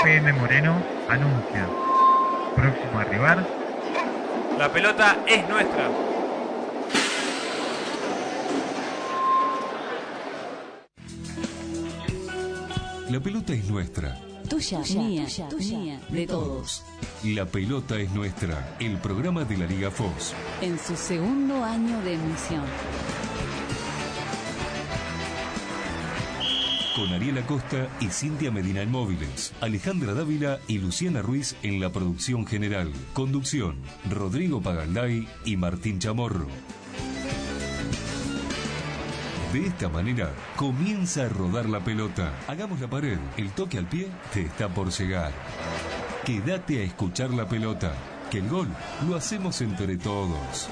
FM Moreno anuncia. Próximo a arribar. La pelota es nuestra. La pelota es nuestra. Tuya, mía, de todos. La pelota es nuestra, el programa de la Liga FOS. En su segundo año de emisión. Con Ariel Acosta y Cintia Medina en móviles, Alejandra Dávila y Luciana Ruiz en la producción general. Conducción, Rodrigo Paganday y Martín Chamorro. De esta manera, comienza a rodar la pelota. Hagamos la pared, el toque al pie te está por llegar. Quédate a escuchar la pelota, que el gol lo hacemos entre todos.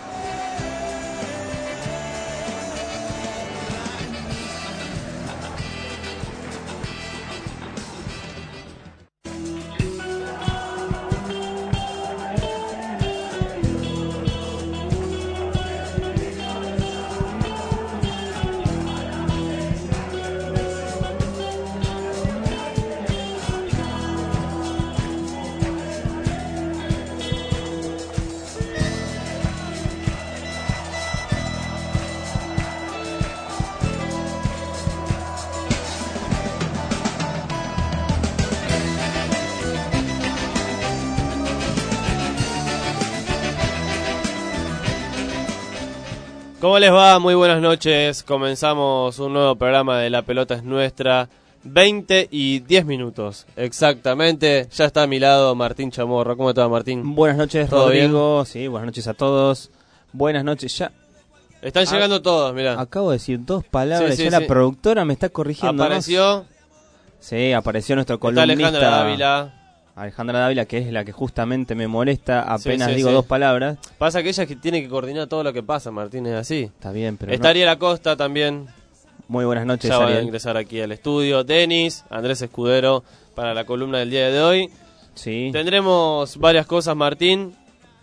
¿Cómo les va? Muy buenas noches. Comenzamos un nuevo programa de La Pelota es Nuestra. 20 y 10 minutos, exactamente. Ya está a mi lado Martín Chamorro. ¿Cómo te va, Martín? Buenas noches, ¿Todo Rodrigo. bien? Sí, buenas noches a todos. Buenas noches. Ya están llegando todos, mirá. acabo de decir dos palabras. Sí, ya sí. La productora me está corrigiendo. Apareció. ¿no? Sí, apareció nuestro Está columnista Alejandra Dávila. Dávila, que es la que justamente me molesta apenas Sí, digo sí. dos palabras. Pasa que ella es que tiene que coordinar todo lo que pasa, Martín, es así. Está bien, pero Está Ariel Acosta también. Muy buenas noches, Ya va a Ariel. ingresar aquí al estudio. Denis, Andrés Escudero para la columna del día de hoy. Sí. Tendremos varias cosas, Martín.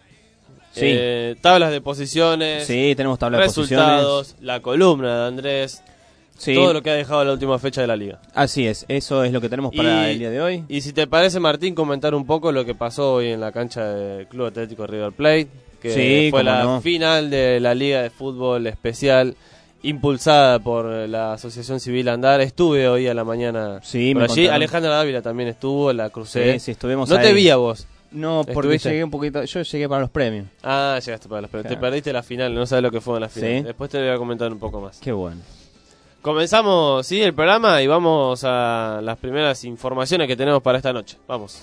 Sí. Tablas de posiciones. Sí, tenemos tabla de resultados, posiciones. la columna de Andrés. Sí. Todo lo que ha dejado la última fecha de la liga. Así es, eso es lo que tenemos para el día de hoy. Y si te parece, Martín, comentar un poco lo que pasó hoy en la cancha del Club Atlético River Plate, que Sí, fue cómo la no. final de la Liga de Fútbol Especial, impulsada por la Asociación Civil Andar. Estuve hoy a la mañana Sí, por me allí. contaron. Alejandra Dávila también estuvo, la crucé. Sí, sí, estuvimos no ahí. te vi a vos. No, porque ¿Estuviste? llegué un poquito. Yo llegué para los premios. Ah, llegaste para las preguntas. Claro. Te perdiste la final, no sabes lo que fue en la final. Sí. Después te voy a comentar un poco más. Qué bueno. Comenzamos, sí, el programa y vamos a las primeras informaciones que tenemos para esta noche. Vamos.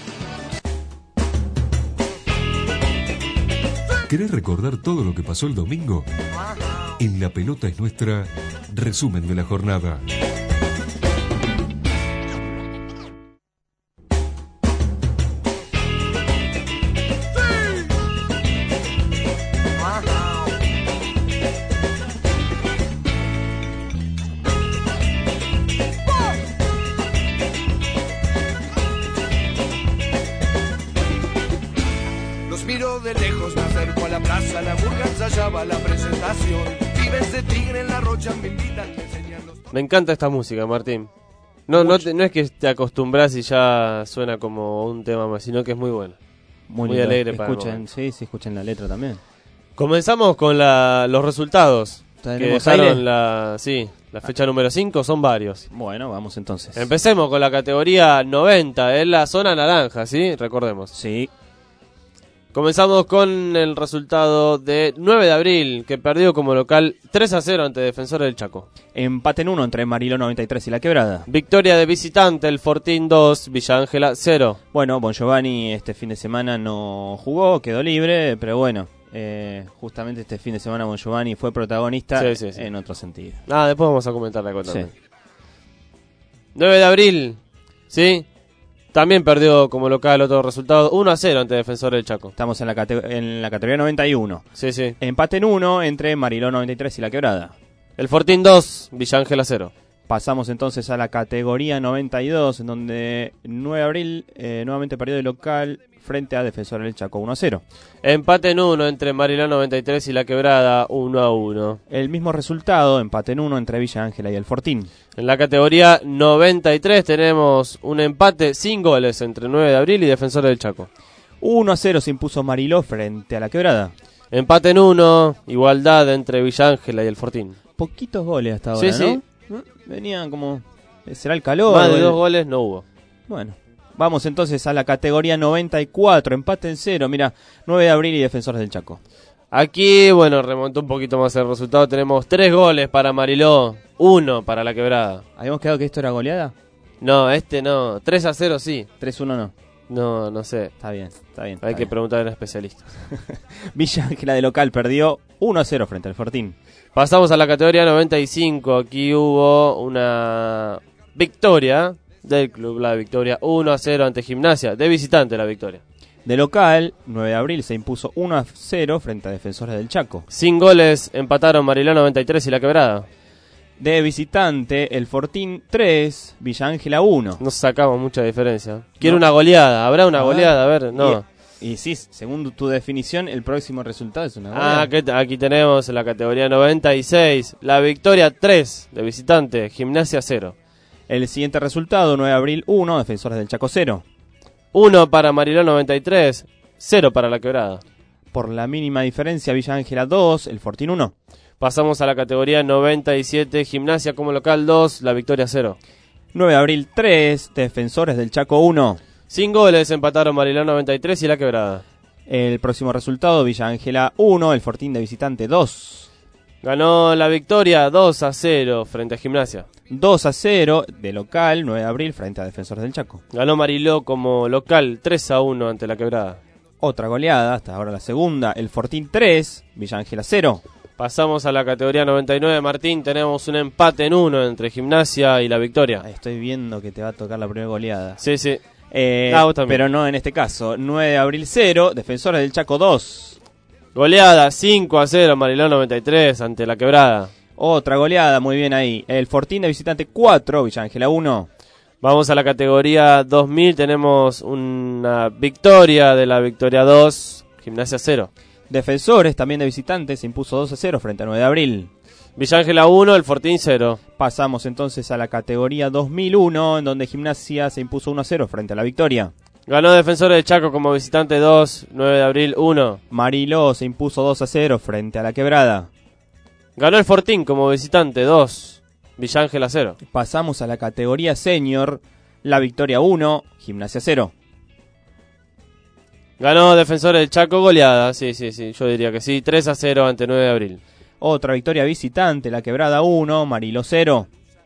¿Querés recordar todo lo que pasó el domingo? En La Pelota es Nuestra, resumen de la jornada. Los miro de lejos, me acerco a la plaza, la murga ensayaba la presentación. Pibes de tigre en la rocha me invitan, me enseñan los... Me encanta esta música, Martín. No es que te acostumbras y ya suena como un tema más, sino que es muy buena. Muy lindo. alegre para el Escuchen, momento. sí, escuchen la letra también. Comenzamos con los resultados que ¿Tenemos dejaron aire? la fecha número 5, son varios. Bueno, vamos entonces. Empecemos con la categoría 90, es la zona naranja, ¿sí? Recordemos. Sí. Comenzamos con el resultado de 9 de abril, que perdió como local 3-0 ante Defensor del Chaco. Empate en 1 entre Mariló 93 y La Quebrada. Victoria de visitante, el Fortín 2, Villa Ángela 0. Bueno, Bon Giovanni este fin de semana no jugó, quedó libre, pero bueno, justamente este fin de semana Bon Giovanni fue protagonista Sí. en otro sentido. Después vamos a comentar la cosa. Sí. 9 de abril, ¿sí? También perdió como local otro resultado, 1-0 ante Defensor del Chaco. Estamos en la categoría 91. Sí. Empate en 1 entre Mariló 93 y La Quebrada. El Fortín 2, Villa Ángela 0. Pasamos entonces a la categoría 92, en donde 9 de abril nuevamente perdió de local frente a Defensor del Chaco 1-0. Empate en 1 entre Mariló 93 y La Quebrada 1-1. El mismo resultado, empate en 1 entre Villa Ángela y el Fortín. En la categoría 93 tenemos un empate sin goles entre 9 de abril y Defensor del Chaco. 1-0 se impuso Mariló frente a La Quebrada. Empate en 1, igualdad entre Villa Ángela y el Fortín. Poquitos goles hasta ahora, Sí, ¿no? Venían como... ¿Será el calor? Más de 2 goles no hubo. Bueno, vamos entonces a la categoría 94, empate en 0. Mira, 9 de abril y Defensores del Chaco. Aquí, bueno, remontó un poquito más el resultado. Tenemos 3 goles para Mariló, 1 para La Quebrada. ¿Habíamos quedado que esto era goleada? No, no. 3-0 sí. 3-1 no. No sé. Está bien. Hay que preguntar a un especialista. Villa Ángela de local perdió 1-0 frente al Fortín. Pasamos a la categoría 95. Aquí hubo una victoria del club La Victoria, 1-0 ante Gimnasia. De visitante la victoria. De local, 9 de abril se impuso 1-0 frente a Defensores del Chaco. Sin goles empataron Mariló 93 y La Quebrada. De visitante, el Fortín 3, Villa Ángela 1. No sacamos mucha diferencia. Quiero una goleada. ¿Habrá una goleada? A ver, no. Y sí, según tu definición, el próximo resultado es una goleada. Aquí tenemos en la categoría 96. La Victoria 3 de visitante, Gimnasia 0. El siguiente resultado, 9 de abril 1, Defensores del Chaco 0. 1 para Mariló 93, 0 para La Quebrada. Por la mínima diferencia, Villa Ángela 2, el Fortín 1. Pasamos a la categoría 97, Gimnasia como local 2, La Victoria 0. 9 de abril 3, Defensores del Chaco 1. Sin goles empataron Mariló 93 y La Quebrada. El próximo resultado, Villa Ángela 1, el Fortín de visitante 2. Ganó La Victoria 2-0 frente a Gimnasia. 2-0 de local, 9 de abril frente a Defensores del Chaco. Ganó Mariló como local 3-1 ante La Quebrada. Otra goleada, hasta ahora la segunda, el Fortín 3, Villa Ángela 0. Pasamos a la categoría 99, Martín. Tenemos un empate en 1 entre Gimnasia y La Victoria. Estoy viendo que te va a tocar la primera goleada. Sí. Pero no en este caso. 9 de abril 0, Defensores del Chaco 2. Goleada 5-0 Mariló 93 ante La Quebrada. Otra goleada, muy bien ahí. El Fortín de visitante 4, Villa Ángela 1. Vamos a la categoría 2000. Tenemos una victoria de La Victoria 2, Gimnasia 0. Defensores también de visitante se impuso 2-0 frente a 9 de abril. Villa Ángela 1, el Fortín 0. Pasamos entonces a la categoría 2001, en donde Gimnasia se impuso 1-0 frente a La Victoria. Ganó Defensores del Chaco como visitante 2, 9 de abril 1. Mariló se impuso 2-0 frente a La Quebrada. Ganó el Fortín como visitante 2, Villa Ángela 0. Pasamos a la categoría senior, La Victoria 1, Gimnasia 0. Ganó Defensores del Chaco, goleada, sí, yo diría que sí, 3-0 ante 9 de abril. Otra victoria visitante, La Quebrada 1, Mariló 0.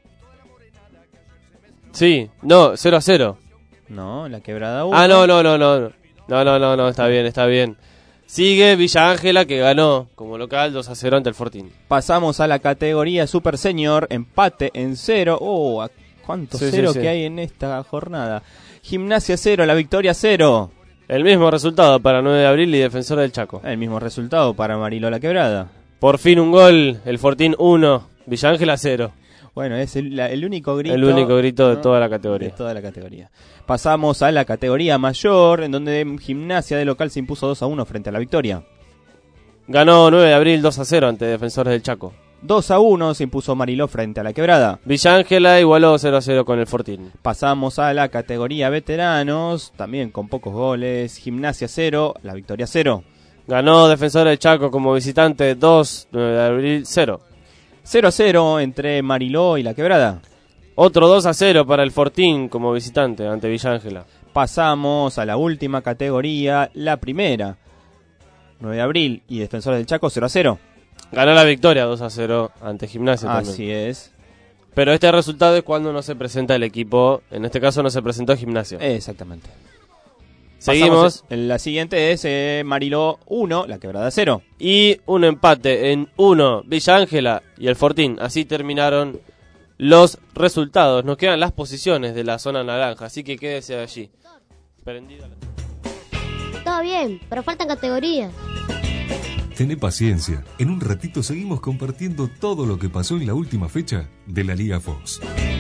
Sí, no, 0-0. No, La Quebrada 1. Ah, no, está bien. Sigue Villa Ángela, que ganó como local 2-0 ante el Fortín. Pasamos a la categoría Super Senior, empate en 0. ¿Cuántos cero que hay en esta jornada? Gimnasia 0, La Victoria 0. El mismo resultado para 9 de abril y Defensor del Chaco. El mismo resultado para Mariló La Quebrada. Por fin un gol, el Fortín 1, Villa Ángela 0. Bueno, es el único grito. El único grito de toda la categoría. De toda la categoría. Pasamos a la categoría mayor, en donde Gimnasia de local se impuso 2-1 frente a La Victoria. Ganó 9 de abril 2-0 ante Defensores del Chaco. 2-1 se impuso Mariló frente a La Quebrada. Villa Ángela igualó 0-0 con el Fortín. Pasamos a la categoría veteranos, también con pocos goles. Gimnasia 0, La Victoria 0. Ganó Defensor del Chaco como visitante 2, 9 de abril 0. 0-0 entre Mariló y La Quebrada. Otro 2-0 para el Fortín como visitante ante Villa Ángela. Pasamos a la última categoría, la primera. 9 de abril y Defensores del Chaco 0-0. Ganó La Victoria 2-0 ante Gimnasia también. Así es. Pero este resultado es cuando no se presenta el equipo. En este caso no se presentó Gimnasia. Exactamente. Seguimos. La siguiente es Mariló 1, La Quebrada 0. Y un empate en 1, Villa Ángela y el Fortín. Así terminaron los resultados. Nos quedan las posiciones de la zona naranja, así que quédese allí. Prendida la... Todo bien, pero faltan categorías. Tené paciencia. En un ratito seguimos compartiendo todo lo que pasó en la última fecha de la Liga Fox.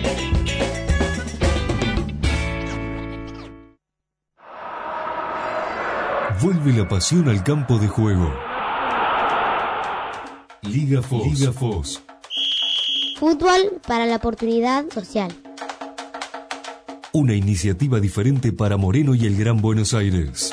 Vuelve la pasión al campo de juego. Liga Fox. Liga Fox. Fútbol para la oportunidad social. Una iniciativa diferente para Moreno y el Gran Buenos Aires.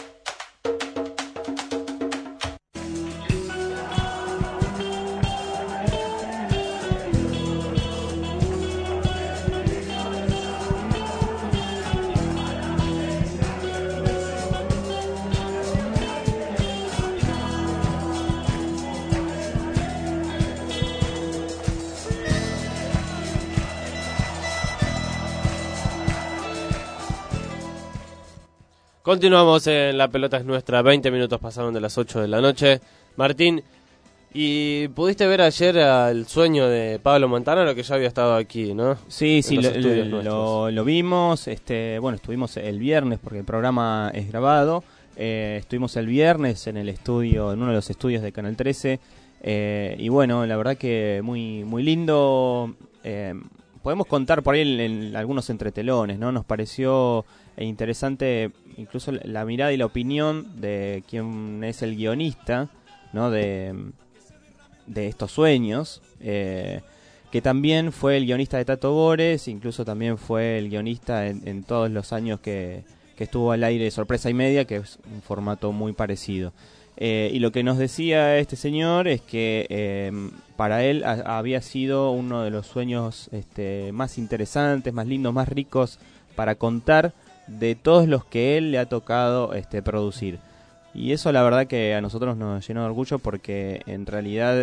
Continuamos en La Pelota es Nuestra. 20 minutos pasaron de las 8 de la noche. Martín, ¿y pudiste ver ayer el sueño de Pablo Montanaro, que ya había estado aquí, no? Sí, lo vimos. Bueno, estuvimos el viernes porque el programa es grabado. Estuvimos el viernes en el estudio, en uno de los estudios de Canal 13. Y bueno, la verdad que muy muy lindo. Podemos contar por ahí en algunos entretelones, ¿no? Nos pareció interesante incluso la mirada y la opinión de quien es el guionista, ¿no? de estos sueños, que también fue el guionista de Tato Bores, incluso también fue el guionista en todos los años que estuvo al aire Sorpresa y Media, que es un formato muy parecido. Y lo que nos decía este señor es que para él había sido uno de los sueños más interesantes, más lindos, más ricos para contar de todos los que él le ha tocado producir. Y eso la verdad que a nosotros nos llenó de orgullo porque en realidad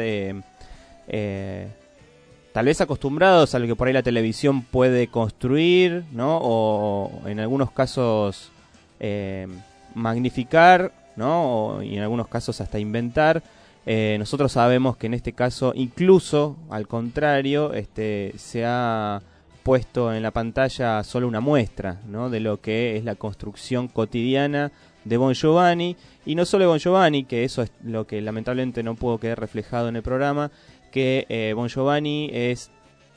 tal vez acostumbrados a lo que por ahí la televisión puede construir, ¿no? O en algunos casos magnificar, ¿no? Y en algunos casos hasta inventar. Nosotros sabemos que en este caso, incluso al contrario, se ha puesto en la pantalla solo una muestra, ¿no? De lo que es la construcción cotidiana de Bon Giovanni, y no solo de Bon Giovanni, que eso es lo que lamentablemente no pudo quedar reflejado en el programa, que Bon Giovanni es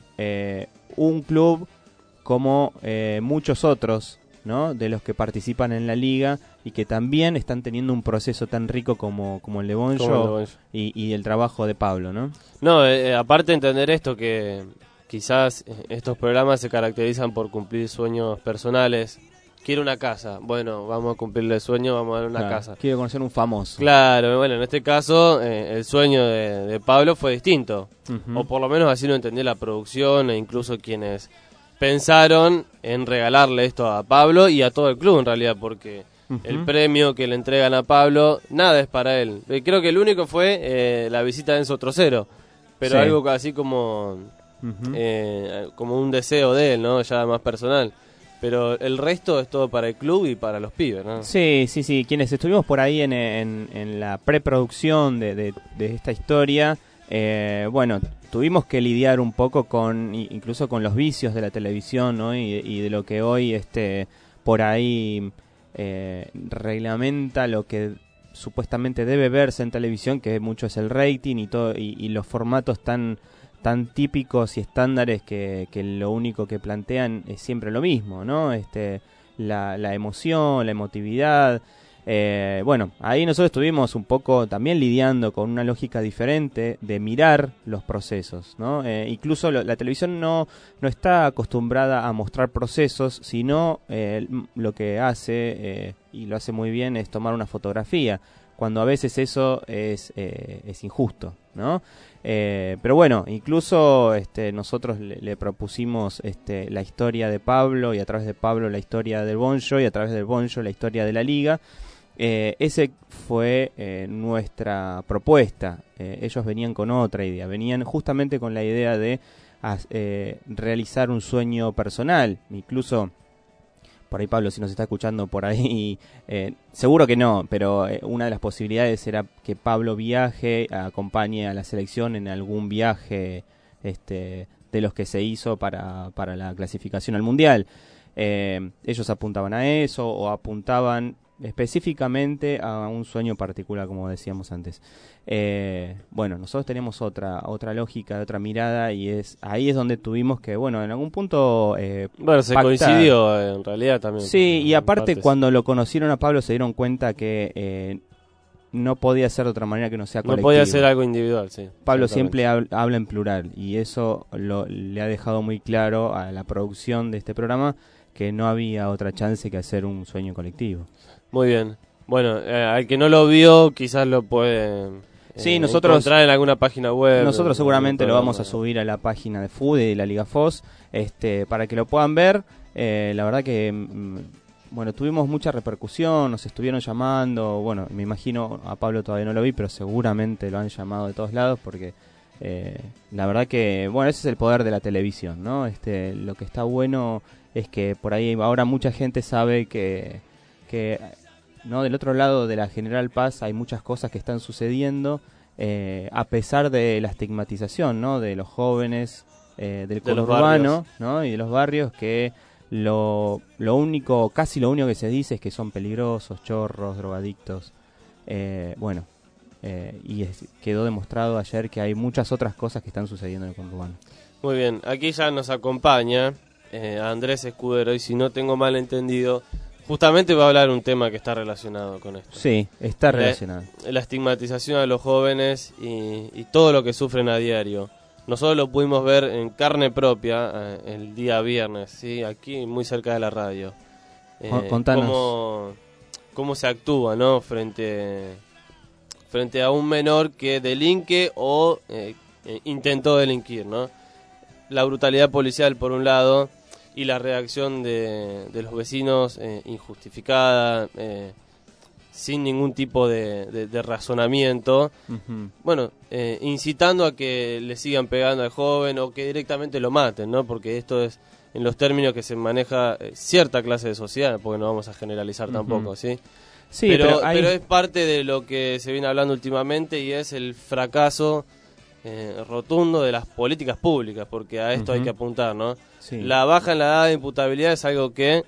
un club como muchos otros, ¿no? De los que participan en la liga y que también están teniendo un proceso tan rico como el de Bonjo y el trabajo de Pablo, ¿no? No, aparte de entender esto, que quizás estos programas se caracterizan por cumplir sueños personales. Quiero una casa, bueno, vamos a cumplirle el sueño, vamos a dar una casa. Quiero conocer un famoso. Claro, bueno, en este caso el sueño de Pablo fue distinto, o por lo menos así lo entendió la producción e incluso quienes pensaron en regalarle esto a Pablo y a todo el club en realidad, porque el premio que le entregan a Pablo, nada es para él. Creo que el único fue la visita de Enzo Trocero, pero sí, algo así como como un deseo de él, ¿no? Ya más personal. Pero el resto es todo para el club y para los pibes, ¿no? Sí. Quienes estuvimos por ahí en la preproducción de esta historia, bueno, tuvimos que lidiar un poco incluso con los vicios de la televisión, ¿no? Y de lo que hoy por ahí reglamenta lo que supuestamente debe verse en televisión, que mucho es el rating y todo, y los formatos tan típicos y estándares que lo único que plantean es siempre lo mismo, ¿no? La emoción, la emotividad. Bueno, ahí nosotros estuvimos un poco también lidiando con una lógica diferente de mirar los procesos, ¿no? Incluso la televisión no está acostumbrada a mostrar procesos, sino lo que hace, y lo hace muy bien, es tomar una fotografía, cuando a veces eso es injusto, ¿no? Pero bueno, incluso nosotros le propusimos la historia de Pablo, y a través de Pablo la historia del Bonjo, y a través del Bonjo la historia de la Liga. Ese fue nuestra propuesta. Ellos venían con otra idea, venían justamente con la idea de realizar un sueño personal. Incluso por ahí Pablo, si nos está escuchando por ahí, seguro que no, pero una de las posibilidades era que Pablo acompañe a la selección en algún viaje de los que se hizo para la clasificación al Mundial. Ellos apuntaban a eso, o apuntaban específicamente a un sueño particular, como decíamos antes. Bueno, nosotros tenemos otra lógica, otra mirada, y ahí es donde tuvimos que, bueno, en algún punto bueno, se pactar. coincidió en realidad también. Sí, y aparte partes. cuando lo conocieron a Pablo se dieron cuenta que no podía ser de otra manera que no sea No colectivo. podía ser algo individual, sí. Pablo exactamente. siempre habla en plural, y eso le ha dejado muy claro a la producción de este programa que no había otra chance que hacer un sueño colectivo. Muy bien. Bueno, al que no lo vio, quizás lo puede Sí, nosotros encontrar en alguna página web. Nosotros seguramente lo vamos a subir subir a la página de FUDE y de la Liga FOS, para que lo puedan ver. La verdad que bueno, tuvimos mucha repercusión, nos estuvieron llamando, bueno, me imagino, a Pablo todavía no lo vi, pero seguramente lo han llamado de todos lados porque la verdad que, bueno, ese es el poder de la televisión, ¿no? Lo que está bueno es que por ahí ahora mucha gente sabe que no, del otro lado de la General Paz hay muchas cosas que están sucediendo, a pesar de la estigmatización, ¿no? De los jóvenes, del conurbano, ¿no? Y de los barrios, que casi lo único que se dice es que son peligrosos, chorros, drogadictos. Bueno, quedó demostrado ayer que hay muchas otras cosas que están sucediendo en el conurbano. Muy bien, aquí ya nos acompaña Andrés Escudero, y si no tengo mal entendido, justamente va a hablar un tema que está relacionado con esto. Sí, está relacionado. La estigmatización a los jóvenes y todo lo que sufren a diario. Nosotros lo pudimos ver en carne propia el día viernes, ¿sí? Aquí muy cerca de la radio. Contanos. Cómo se actúa, ¿no? Frente a un menor que delinque o intentó delinquir, ¿no? La brutalidad policial por un lado y la reacción de los vecinos injustificada, sin ningún tipo de razonamiento. Uh-huh. Bueno, incitando a que le sigan pegando al joven o que directamente lo maten, ¿no? Porque esto es en los términos que se maneja cierta clase de sociedad, porque no vamos a generalizar tampoco, ¿sí? Sí, pero es parte de lo que se viene hablando últimamente, y es el fracaso rotundo de las políticas públicas, porque a esto hay que apuntar, ¿no? Sí. La baja en la edad de imputabilidad es algo que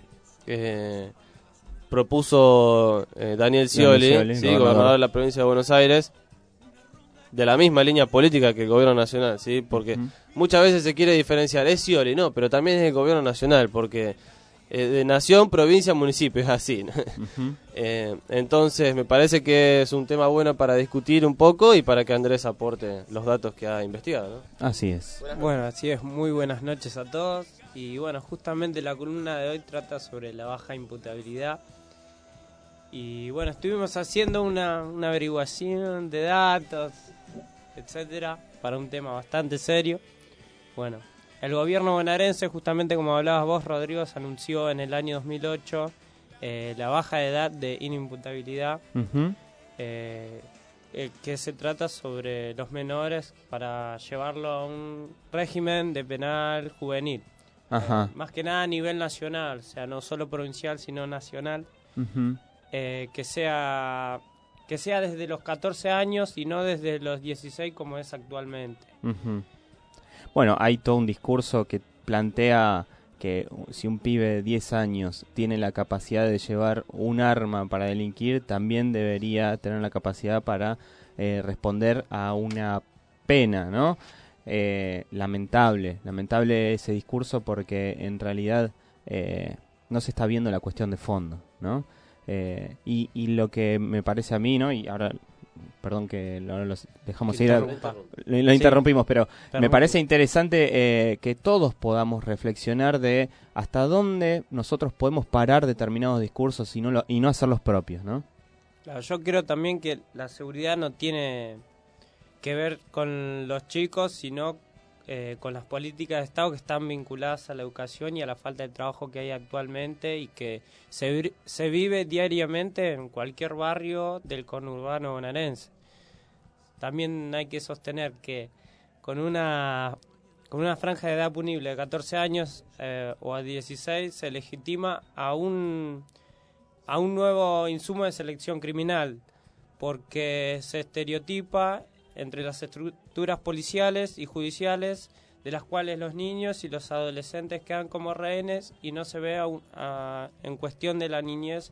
propuso Daniel Scioli, ¿sí? Gobernador de la provincia de Buenos Aires, de la misma línea política que el gobierno nacional, ¿sí? Porque muchas veces se quiere diferenciar, es Scioli, no, pero también es el gobierno nacional, porque de nación, provincia, municipio, es así, ¿no? Entonces me parece que es un tema bueno para discutir un poco y para que Andrés aporte los datos que ha investigado, ¿no? Así es. Bueno, así es, muy buenas noches a todos. Y bueno, justamente la columna de hoy trata sobre la baja imputabilidad. Y bueno, estuvimos haciendo una averiguación de datos, etcétera, para un tema bastante serio. Bueno, el gobierno bonaerense, justamente como hablabas vos, Rodrigo, se anunció en el año 2008 la baja de edad de inimputabilidad, que se trata sobre los menores para llevarlo a un régimen de penal juvenil. Ajá. Más que nada a nivel nacional, o sea, no solo provincial, sino nacional. Que sea desde los 14 años y no desde los 16 como es actualmente. Bueno, hay todo un discurso que plantea que si un pibe de 10 años tiene la capacidad de llevar un arma para delinquir, también debería tener la capacidad para responder a una pena, ¿no? Lamentable ese discurso, porque en realidad no se está viendo la cuestión de fondo, ¿no? Y lo que me parece a mí, ¿no? Y ahora, perdón que los dejamos ir, lo interrumpimos, pero me parece interesante que todos podamos reflexionar de hasta dónde nosotros podemos parar determinados discursos y no hacerlos propios, ¿no? Claro, yo creo también que la seguridad no tiene que ver con los chicos, sino con las políticas de Estado que están vinculadas a la educación y a la falta de trabajo que hay actualmente y que se vive diariamente en cualquier barrio del conurbano bonaerense. También hay que sostener que con una franja de edad punible de 14 años o a 16 se legitima a un nuevo insumo de selección criminal, porque se estereotipa entre las estructuras policiales y judiciales, de las cuales los niños y los adolescentes quedan como rehenes, y no se ve en cuestión de la niñez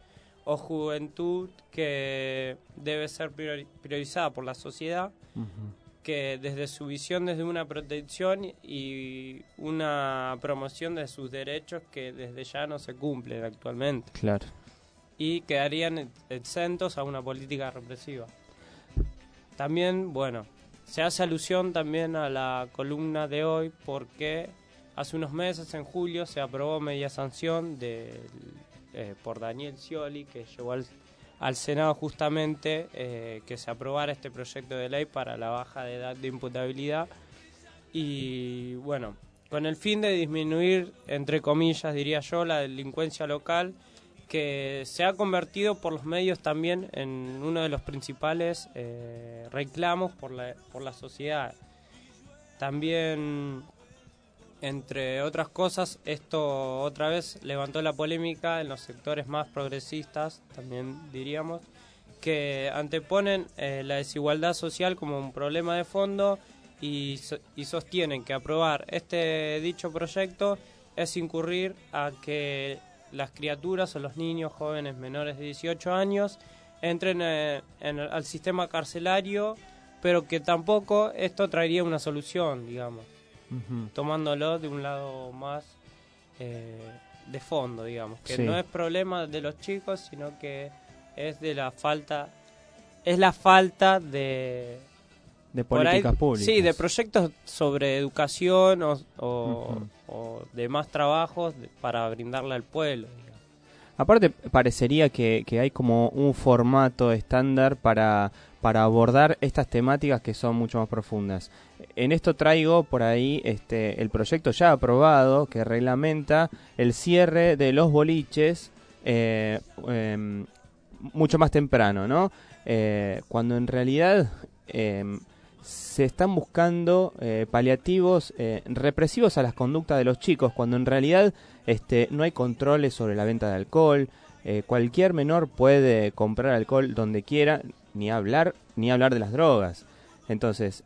o juventud que debe ser priorizada por la sociedad, que desde su visión, desde una protección y una promoción de sus derechos que desde ya no se cumplen actualmente. Claro. Y quedarían exentos a una política represiva. También, bueno, se hace alusión también a la columna de hoy porque hace unos meses, en julio, se aprobó media sanción por Daniel Scioli, que llevó al Senado justamente que se aprobara este proyecto de ley para la baja de edad de imputabilidad. Y bueno, con el fin de disminuir, entre comillas, diría yo, la delincuencia local, que se ha convertido por los medios también en uno de los principales reclamos por la sociedad. También, entre otras cosas, esto otra vez levantó la polémica en los sectores más progresistas, también diríamos, que anteponen la desigualdad social como un problema de fondo y sostienen que aprobar dicho proyecto es incurrir a que las criaturas o los niños jóvenes menores de 18 años entren al sistema carcelario, pero que tampoco esto traería una solución, digamos, tomándolo de un lado más de fondo, digamos, que sí. No es problema de los chicos, sino que es la falta de políticas públicas. Sí, de proyectos sobre educación o demás trabajos para brindarle al pueblo. Aparte, parecería que hay como un formato estándar para abordar estas temáticas que son mucho más profundas. En esto traigo por ahí el proyecto ya aprobado que reglamenta el cierre de los boliches mucho más temprano, ¿no? Cuando en realidad se están buscando paliativos represivos a las conductas de los chicos, cuando en realidad no hay controles sobre la venta de alcohol. Cualquier menor puede comprar alcohol donde quiera, ni hablar de las drogas. Entonces,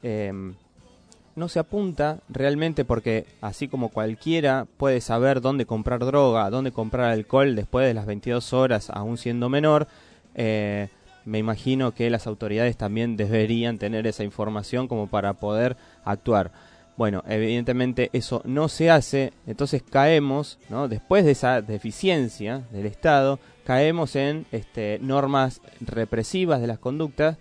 no se apunta realmente porque así como cualquiera puede saber dónde comprar droga, dónde comprar alcohol después de las 22 horas, aún siendo menor, me imagino que las autoridades también deberían tener esa información como para poder actuar. Bueno, evidentemente eso no se hace, entonces caemos, ¿no? Después de esa deficiencia del Estado, caemos en normas represivas de las conductas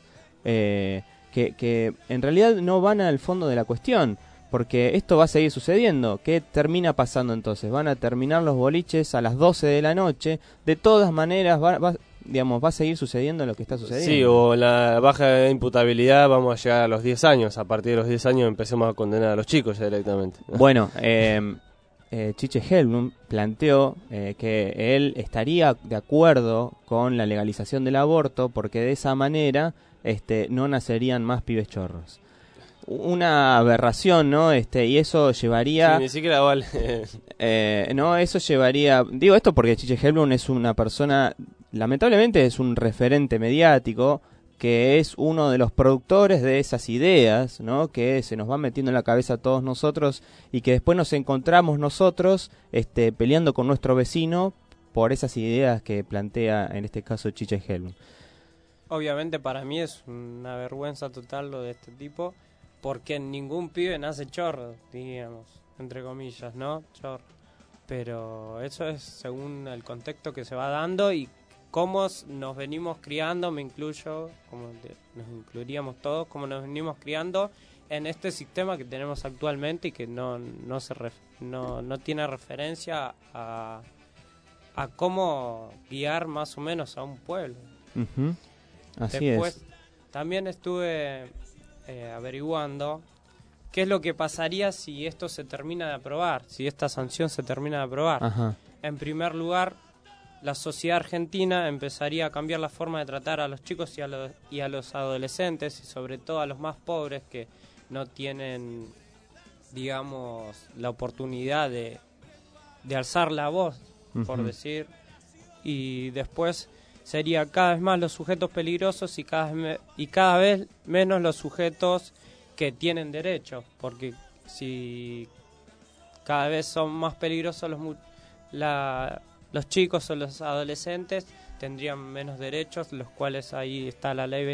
que en realidad no van al fondo de la cuestión, porque esto va a seguir sucediendo. ¿Qué termina pasando entonces? Van a terminar los boliches a las 12 de la noche, de todas maneras va a seguir sucediendo lo que está sucediendo. Sí, o la baja de imputabilidad vamos a llegar a los 10 años. A partir de los 10 años empecemos a condenar a los chicos ya directamente. Bueno, Chiche Helblum planteó que él estaría de acuerdo con la legalización del aborto porque de esa manera no nacerían más pibes chorros. Una aberración, ¿no? Y eso llevaría... Sí, ni siquiera vale. No, eso llevaría... Digo esto porque Chiche Helblum es una persona... Lamentablemente es un referente mediático que es uno de los productores de esas ideas, ¿no? Que se nos van metiendo en la cabeza a todos nosotros y que después nos encontramos nosotros peleando con nuestro vecino por esas ideas que plantea en este caso Chiche Helblum. Obviamente para mí es una vergüenza total lo de este tipo, porque ningún pibe nace chorro, digamos, entre comillas, ¿no? Chorro. Pero eso es según el contexto que se va dando y cómo nos venimos criando, me incluyo, como nos incluiríamos todos, cómo nos venimos criando en este sistema que tenemos actualmente y que no tiene referencia a cómo guiar más o menos a un pueblo. Uh-huh. Así Después, es. También estuve averiguando qué es lo que pasaría si esto se termina de aprobar, si esta sanción se termina de aprobar. Ajá. En primer lugar, la sociedad argentina empezaría a cambiar la forma de tratar a los chicos y a los adolescentes, y sobre todo a los más pobres que no tienen, digamos, la oportunidad de alzar la voz, por decir. Y después sería cada vez más los sujetos peligrosos y cada vez menos los sujetos que tienen derechos, porque si cada vez son más peligrosos los chicos o los adolescentes, tendrían menos derechos, los cuales ahí está la ley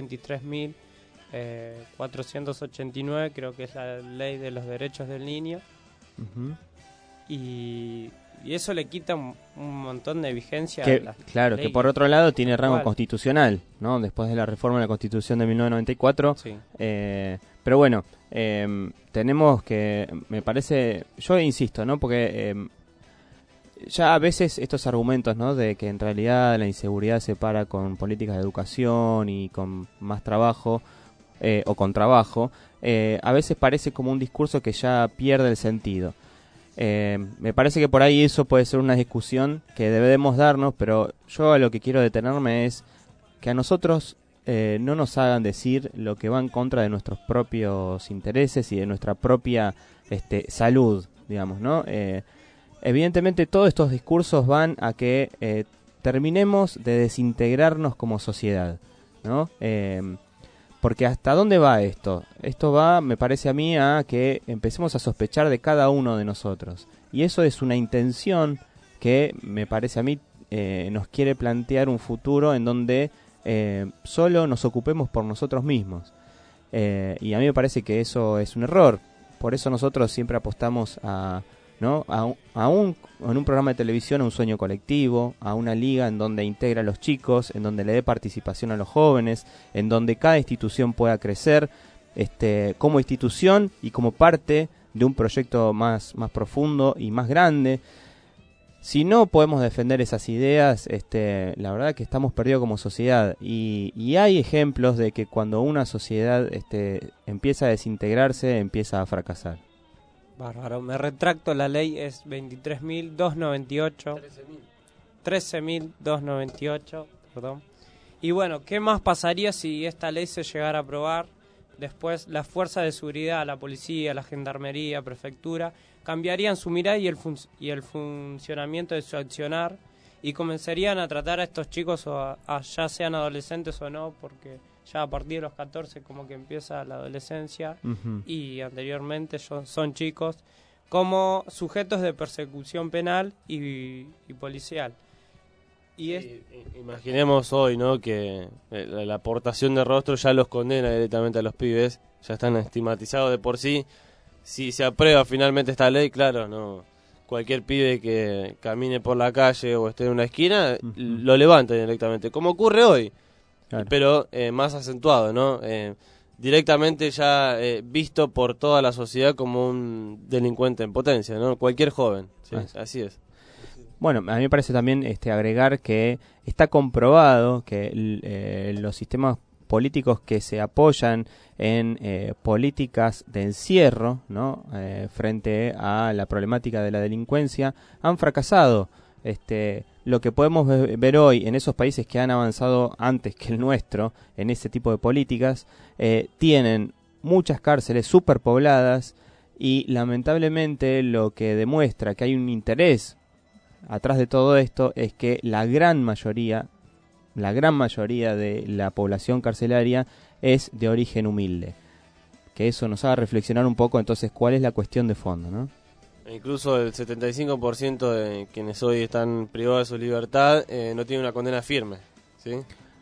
23.489, creo que es la ley de los derechos del niño. Ujú. Y eso le quita un montón de vigencia Que, a las claro, que leyes. por otro lado tiene rango Igual. constitucional, ¿no? Después de la reforma de la Constitución de 1994. Sí. Pero bueno, tenemos que, me parece, yo insisto, ¿no? Porque ya a veces estos argumentos, ¿no? De que en realidad la inseguridad se para con políticas de educación y con más trabajo o con trabajo, a veces parece como un discurso que ya pierde el sentido. Me parece que por ahí eso puede ser una discusión que debemos darnos, pero yo a lo que quiero detenerme es que a nosotros no nos hagan decir lo que va en contra de nuestros propios intereses y de nuestra propia salud, digamos, ¿no? Evidentemente todos estos discursos van a que terminemos de desintegrarnos como sociedad, ¿no? Porque ¿hasta dónde va esto? Esto va, me parece a mí, a que empecemos a sospechar de cada uno de nosotros. Y eso es una intención que, me parece a mí, nos quiere plantear un futuro en donde solo nos ocupemos por nosotros mismos. Y a mí me parece que eso es un error. Por eso nosotros siempre apostamos en un programa de televisión a un sueño colectivo, a una liga en donde integra a los chicos, en donde le dé participación a los jóvenes, en donde cada institución pueda crecer como institución y como parte de un proyecto más profundo y más grande. Si no podemos defender esas ideas, la verdad que estamos perdidos como sociedad. Y hay ejemplos de que cuando una sociedad empieza a desintegrarse, empieza a fracasar. Bárbaro, me retracto, la ley es 23.298. 13.298, perdón. Y bueno, ¿qué más pasaría si esta ley se llegara a aprobar? Después, las fuerzas de seguridad, la policía, la gendarmería, prefectura, cambiarían su mirada y el funcionamiento de su accionar y comenzarían a tratar a estos chicos, ya sean adolescentes o no, porque ya a partir de los 14 como que empieza la adolescencia. Uh-huh. Y anteriormente son chicos, como sujetos de persecución penal y policial. Imaginemos hoy, ¿no? Que la aportación de rostro ya los condena directamente a los pibes, ya están estigmatizados de por sí. Si se aprueba finalmente esta ley, claro, no, cualquier pibe que camine por la calle o esté en una esquina, uh-huh, lo levanta directamente, como ocurre hoy, claro, pero más acentuado, ¿no? Directamente ya visto por toda la sociedad como un delincuente en potencia, ¿no? Cualquier joven, ¿sí? Así es. Bueno, a mí me parece también agregar que está comprobado que los sistemas políticos que se apoyan en políticas de encierro, ¿no? Frente a la problemática de la delincuencia han fracasado. Lo que podemos ver hoy en esos países que han avanzado antes que el nuestro en ese tipo de políticas, tienen muchas cárceles superpobladas y lamentablemente lo que demuestra que hay un interés atrás de todo esto es que la gran mayoría de la población carcelaria es de origen humilde. Que eso nos haga reflexionar un poco entonces cuál es la cuestión de fondo, ¿no? Incluso el 75% de quienes hoy están privados de su libertad no tiene una condena firme, ¿sí?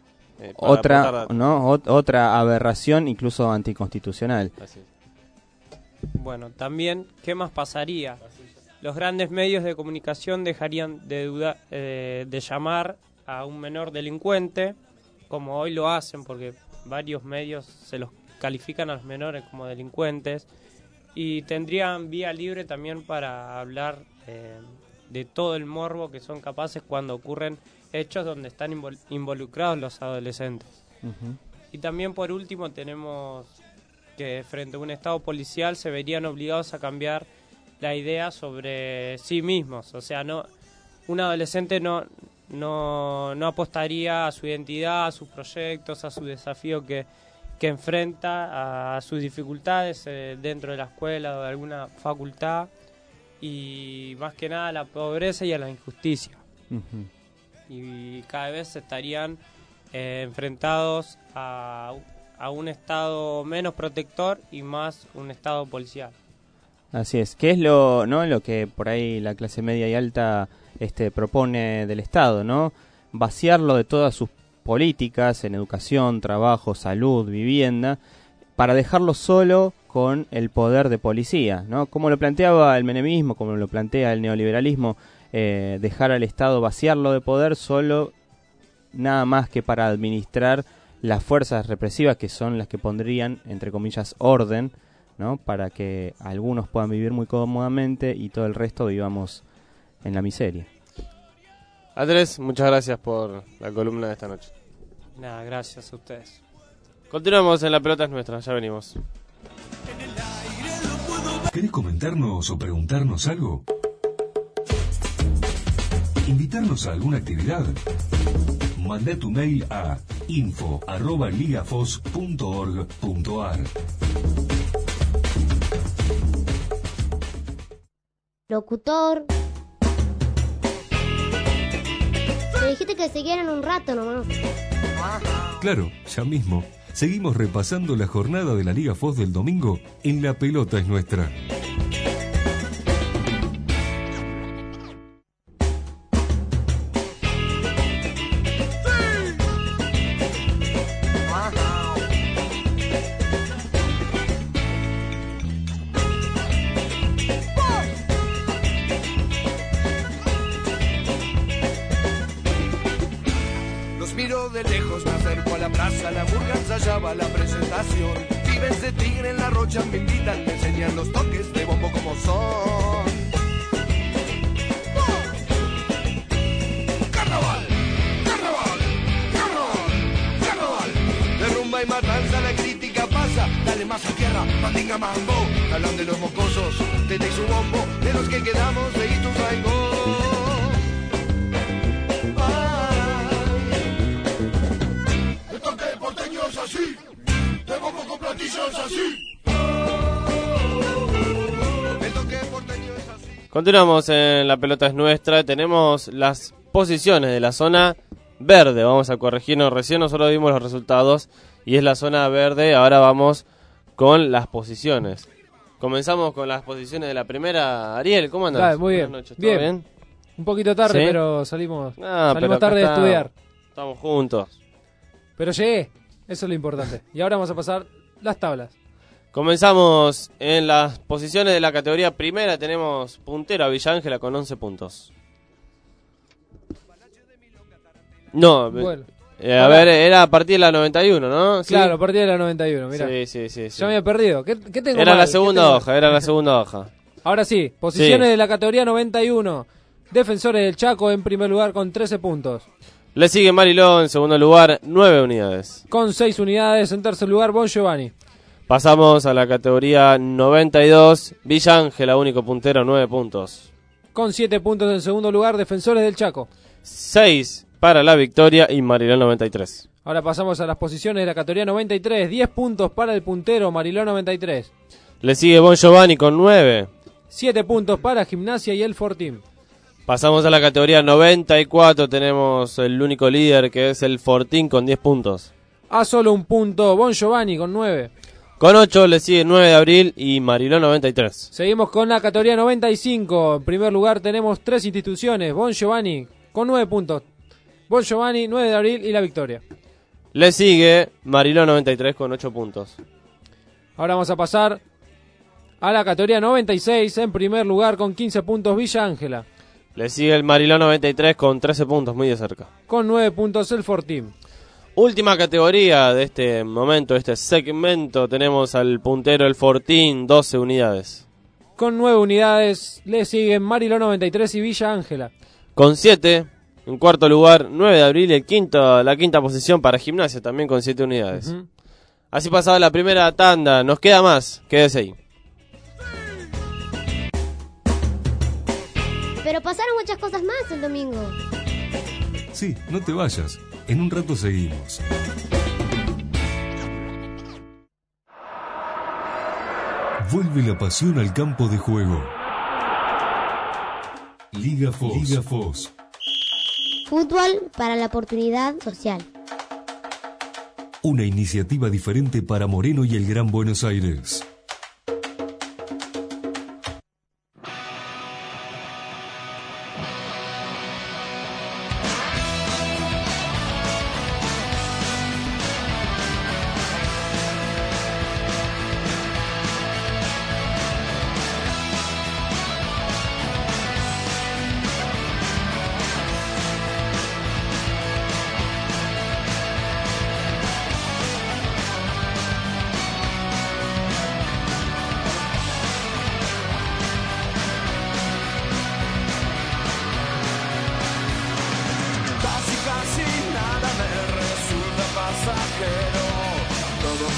Otra aberración incluso anticonstitucional. Así es. Bueno, también, ¿qué más pasaría? Los grandes medios de comunicación dejarían de llamar a un menor delincuente, como hoy lo hacen, porque varios medios se los califican a los menores como delincuentes, y tendrían vía libre también para hablar de todo el morbo que son capaces cuando ocurren hechos donde están involucrados los adolescentes. Uh-huh. Y también por último tenemos que frente a un estado policial se verían obligados a cambiar la idea sobre sí mismos. O sea, un adolescente no apostaría a su identidad, a sus proyectos, a su desafío que enfrenta, a sus dificultades dentro de la escuela o de alguna facultad, y más que nada a la pobreza y a la injusticia. Uh-huh. Y cada vez estarían enfrentados a un estado menos protector y más un estado policial. Así es, que es lo que por ahí la clase media y alta propone del Estado, ¿no? vaciarlo de todas sus políticas en educación, trabajo, salud, vivienda, para dejarlo solo con el poder de policía, ¿no? Como lo planteaba el menemismo, como lo plantea el neoliberalismo, dejar al Estado, vaciarlo de poder solo, nada más que para administrar las fuerzas represivas, que son las que pondrían, entre comillas, orden, ¿no? Para que algunos puedan vivir muy cómodamente y todo el resto vivamos en la miseria. Andrés, muchas gracias por la columna de esta noche. Nada, gracias a ustedes. Continuamos en La Pelota es Nuestra, ya venimos. ¿Querés comentarnos o preguntarnos algo? ¿Invitarnos a alguna actividad? Manda tu mail a info@ligafos.org.ar. Locutor. Me dijiste que siguieran un rato nomás. Claro, ya mismo. Seguimos repasando la jornada de la Liga FOS del domingo en La Pelota es Nuestra. De lejos me acerco a la plaza, la murga ensayaba la presentación. Pibes de tigre en la rocha me invitan, me enseñan los toques de bombo como son. Carnaval, carnaval, carnaval, carnaval. De rumba y matanza la crítica pasa, dale más a tierra, mandinga mambo. Hablan de los mocosos, teta y su bombo, de los que quedamos de Ituzaingó. Así, te bombo con platillos así. Continuamos en La Pelota es Nuestra. Tenemos las posiciones de la zona verde. Vamos a corregirnos. Recién nosotros vimos los resultados y es la zona verde. Ahora vamos con las posiciones. Comenzamos con las posiciones de la primera. Ariel, ¿cómo andas? Muy bien. Buenas noches, ¿todo bien. bien? Un poquito tarde, ¿Sí? pero salimos Pero tarde de estudiar. Estamos juntos. Pero llegué. Eso es lo importante. Y ahora vamos a pasar las tablas. Comenzamos en las posiciones de la categoría primera. Tenemos puntero a Villa Ángela con 11 puntos. No, bueno, a ver, era a partir de la 91, ¿no? ¿Sí? Claro, a partir de la 91, mirá. Sí. Ya me había perdido. ¿Qué tengo Era mal? la segunda hoja, era la segunda hoja. Ahora sí, posiciones de la categoría 91. Defensores del Chaco en primer lugar con 13 puntos. Le sigue Mariló en segundo lugar, 9 unidades. Con 6 unidades en tercer lugar, Bon Giovanni. Pasamos a la categoría 92, Villa Ángela, único puntero, 9 puntos. Con 7 puntos en segundo lugar, Defensores del Chaco. 6 para la victoria y Mariló 93. Ahora pasamos a las posiciones de la categoría 93. 10 puntos para el puntero, Mariló 93. Le sigue Bon Giovanni con 9. 7 puntos para Gimnasia y el Fortín. Pasamos a la categoría 94, tenemos el único líder que es el Fortín con 10 puntos. A solo un punto, Bon Giovanni con 9. Con 8 le sigue 9 de abril y Mariló 93. Seguimos con la categoría 95. En primer lugar tenemos 3 instituciones. Bon Giovanni con 9 puntos. Bon Giovanni, 9 de abril y la victoria. Le sigue Mariló 93 con 8 puntos. Ahora vamos a pasar a la categoría 96. En primer lugar con 15 puntos Villa Ángela. Le sigue el Mariló 93 con 13 puntos, muy de cerca. Con 9 puntos el Fortín. Última categoría de este momento, de este segmento, tenemos al puntero el Fortín, 12 unidades. Con 9 unidades le siguen Mariló 93 y Villa Ángela. Con 7, en cuarto lugar, 9 de abril y la quinta posición para Gimnasia, también con 7 unidades. Así pasaba la primera tanda, nos queda más, quédese ahí. Pero pasaron muchas cosas más el domingo. Sí, no te vayas. En un rato seguimos. Vuelve la pasión al campo de juego. Liga FOS. Liga FOS. Fútbol para la oportunidad social. Una iniciativa diferente para Moreno y el Gran Buenos Aires.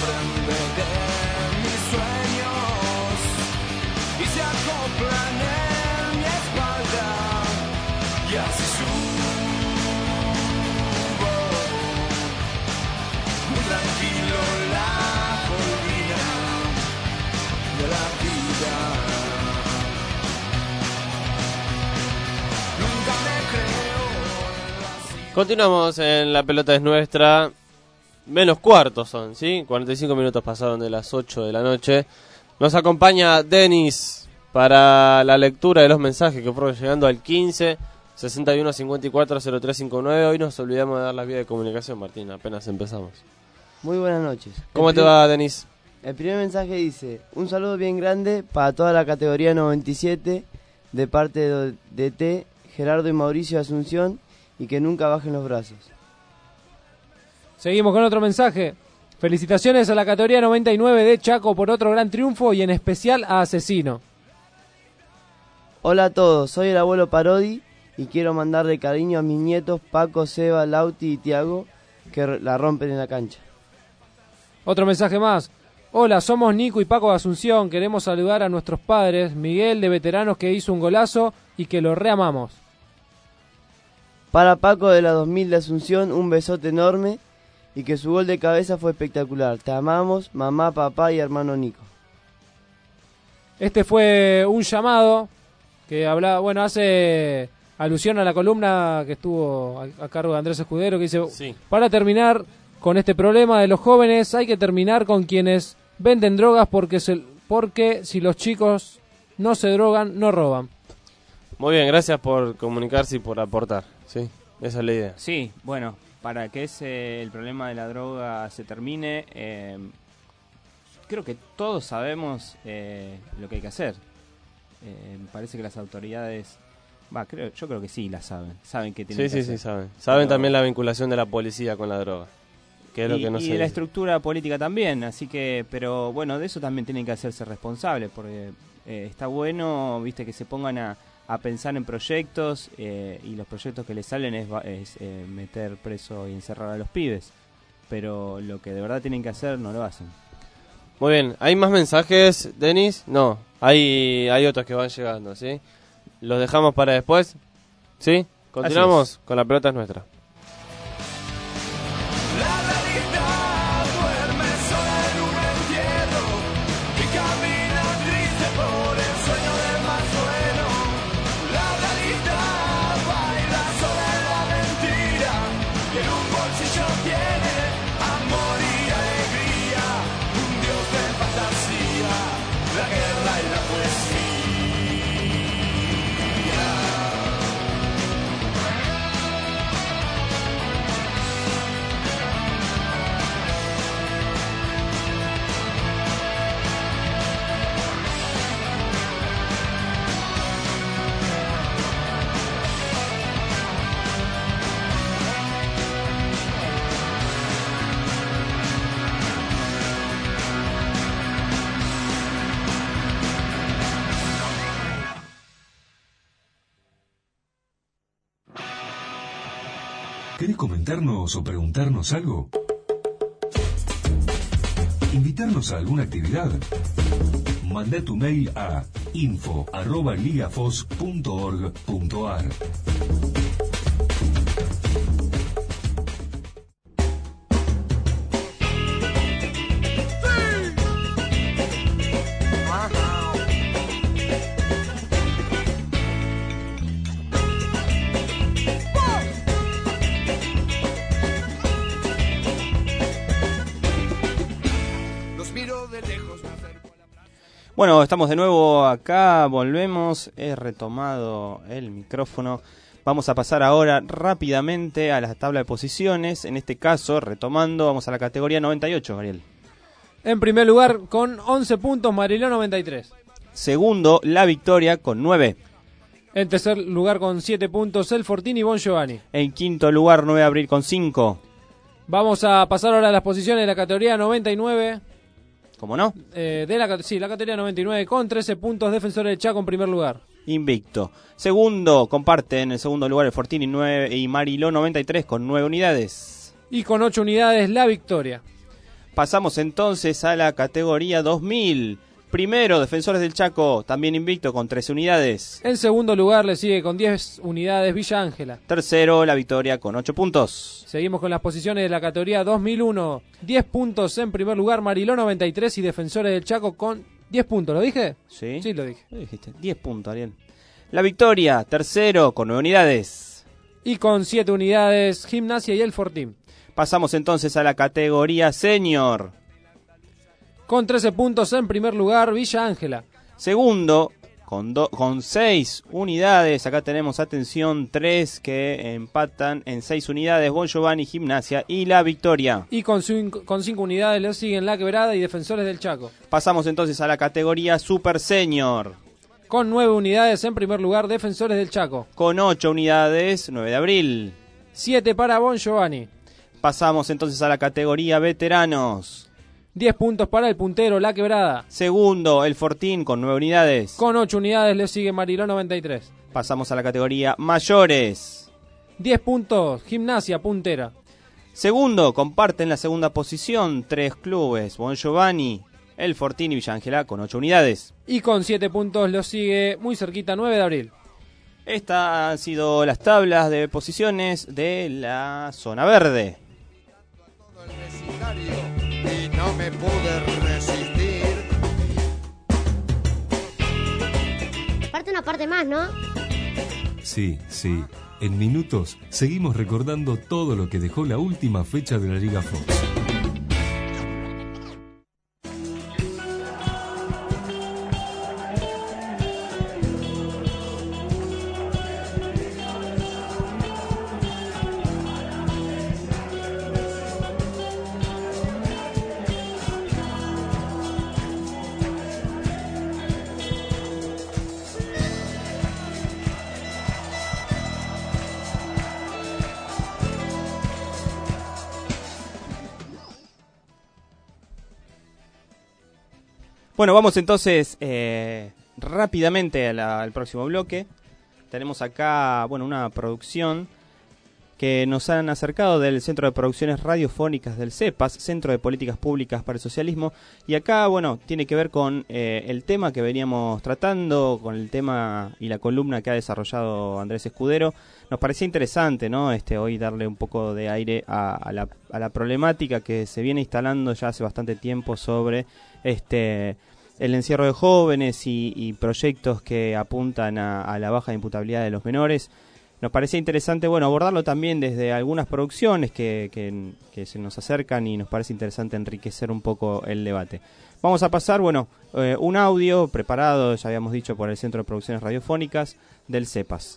desprende de mis sueños y se acoplan en mi espalda y así subo muy tranquilo la colina de la vida. Nunca me creo. Continuamos en La Pelota es Nuestra. Menos cuartos son, ¿sí? 45 minutos pasaron de las 8 de la noche. Nos acompaña Denis para la lectura de los mensajes que fueron llegando al 15 61 54 0359. Hoy nos olvidamos de dar las vías de comunicación, Martín, apenas empezamos. Muy buenas noches. ¿Cómo te va, Denis? El primer mensaje dice: un saludo bien grande para toda la categoría 97 de parte de T, Gerardo y Mauricio de Asunción, y que nunca bajen los brazos. Seguimos con otro mensaje. Felicitaciones a la categoría 99 de Chaco por otro gran triunfo y en especial a Asesino. Hola a todos, soy el abuelo Parodi y quiero mandarle cariño a mis nietos Paco, Seba, Lauti y Tiago, que la rompen en la cancha. Otro mensaje más. Hola, somos Nico y Paco de Asunción. Queremos saludar a nuestros padres, Miguel de Veteranos, que hizo un golazo y que lo reamamos. Para Paco de la 2000 de Asunción, un besote enorme y que su gol de cabeza fue espectacular. Te amamos, mamá, papá y hermano Nico. Este fue un llamado que hace alusión a la columna que estuvo a cargo de Andrés Escudero, que dice, sí, para terminar con este problema de los jóvenes, hay que terminar con quienes venden drogas porque si los chicos no se drogan, no roban. Muy bien, gracias por comunicarse y por aportar, ¿sí? Esa es la idea. Sí, bueno, para que el problema de la droga se termine, creo que todos sabemos lo que hay que hacer. Me parece que las autoridades, yo creo que sí la saben que tienen que hacer. Sí, saben. Saben también la vinculación de la policía con la droga, que es lo que no y sé. de la estructura política también, así que, pero bueno, de eso también tienen que hacerse responsables, porque está bueno, viste, que se pongan a pensar en proyectos y los proyectos que les salen es meter preso y encerrar a los pibes, pero lo que de verdad tienen que hacer no lo hacen. Muy bien, ¿hay más mensajes, Denis? No, hay otros que van llegando, ¿sí? ¿Los dejamos para después? ¿Sí? Continuamos con La Pelota es Nuestra. ¿Querés comentarnos o preguntarnos algo? ¿Invitarnos a alguna actividad? Manda tu mail a info@ligafos.org.ar. Bueno, estamos de nuevo acá, volvemos, he retomado el micrófono. Vamos a pasar ahora rápidamente a la tabla de posiciones. En este caso, retomando, vamos a la categoría 98, Gabriel. En primer lugar, con 11 puntos, Mariló 93. Segundo, La Victoria, con 9. En tercer lugar, con 7 puntos, El Fortín y Bon Giovanni. En quinto lugar, 9 de Abril, con 5. Vamos a pasar ahora a las posiciones de la categoría 99. ¿Cómo no? La categoría 99 con 13 puntos, Defensores del Chaco en primer lugar. Invicto. Segundo, comparte en el segundo lugar el Fortín y Mariló 93 con 9 unidades. Y con 8 unidades, La Victoria. Pasamos entonces a la categoría 2000. Primero, Defensores del Chaco, también invicto con 13 unidades. En segundo lugar le sigue con 10 unidades Villa Ángela. Tercero, La Victoria con 8 puntos. Seguimos con las posiciones de la categoría 2001. 10 puntos en primer lugar Mariló 93 y Defensores del Chaco con 10 puntos. ¿Lo dije? Sí. Sí, lo dije. ¿Qué dijiste? 10 puntos, Ariel. La Victoria, tercero con 9 unidades. Y con 7 unidades Gimnasia y el Fortín. Pasamos entonces a la categoría Senior. Con 13 puntos en primer lugar Villa Ángela. Segundo, con 6 unidades. Acá tenemos, atención, 3 que empatan en 6 unidades. Bon Giovanni, Gimnasia y La Victoria. Y con 5 unidades le siguen La Quebrada y Defensores del Chaco. Pasamos entonces a la categoría Super Senior. Con 9 unidades en primer lugar Defensores del Chaco. Con 8 unidades, 9 de abril. 7 para Bon Giovanni. Pasamos entonces a la categoría Veteranos. 10 puntos para el puntero La Quebrada. Segundo, el Fortín con 9 unidades. Con 8 unidades le sigue Mariló 93. Pasamos a la categoría Mayores. 10 puntos, Gimnasia puntera. Segundo, comparten la segunda posición 3 clubes, Bon Giovanni, el Fortín y Villa Ángela con 8 unidades. Y con 7 puntos lo sigue muy cerquita 9 de abril. Estas han sido las tablas de posiciones de la zona verde. Y no me pude resistir. Falta una parte más, ¿no? Sí, sí. En minutos seguimos recordando todo lo que dejó la última fecha de la Liga Fox. Bueno, vamos entonces rápidamente al próximo bloque. Tenemos acá, bueno, una producción que nos han acercado del Centro de Producciones Radiofónicas del CEPAS, Centro de Políticas Públicas para el Socialismo. Y acá, bueno, tiene que ver con el tema que veníamos tratando, con el tema y la columna que ha desarrollado Andrés Escudero. Nos parecía interesante, ¿no? Hoy darle un poco de aire a la problemática que se viene instalando ya hace bastante tiempo sobre el encierro de jóvenes y proyectos que apuntan a la baja de imputabilidad de los menores. Nos parecía interesante, bueno, abordarlo también desde algunas producciones que se nos acercan y nos parece interesante enriquecer un poco el debate. Vamos a pasar, bueno, un audio preparado, ya habíamos dicho, por el Centro de Producciones Radiofónicas del CEPAS.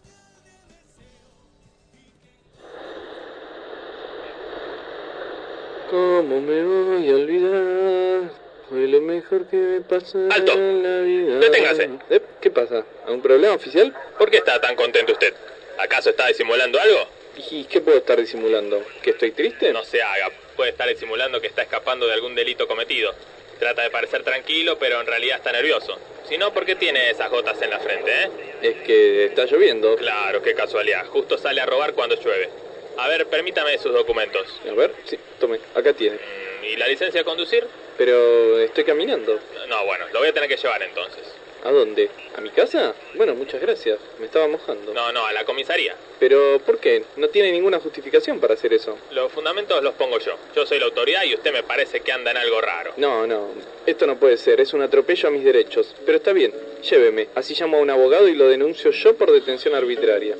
¿Cómo me voy a olvidar? Fue lo mejor que me pasó en la vida. Deténgase. ¿Qué pasa? ¿Algún problema oficial? ¿Por qué está tan contento usted? ¿Acaso está disimulando algo? ¿Y qué puedo estar disimulando? ¿Que estoy triste? No se haga. Puede estar disimulando que está escapando de algún delito cometido. Trata de parecer tranquilo, pero en realidad está nervioso. Si no, ¿por qué tiene esas gotas en la frente, Es que está lloviendo. Claro, qué casualidad. Justo sale a robar cuando llueve. A ver, permítame sus documentos. A ver, sí, tome, acá tiene. ¿Y la licencia de conducir? Pero estoy caminando. No, bueno, lo voy a tener que llevar entonces. ¿A dónde? ¿A mi casa? Bueno, muchas gracias. Me estaba mojando. No, a la comisaría. ¿Pero por qué? No tiene ninguna justificación para hacer eso. Los fundamentos los pongo yo. Yo soy la autoridad y usted me parece que anda en algo raro. No, esto no puede ser. Es un atropello a mis derechos. Pero está bien, lléveme. Así llamo a un abogado y lo denuncio yo por detención arbitraria.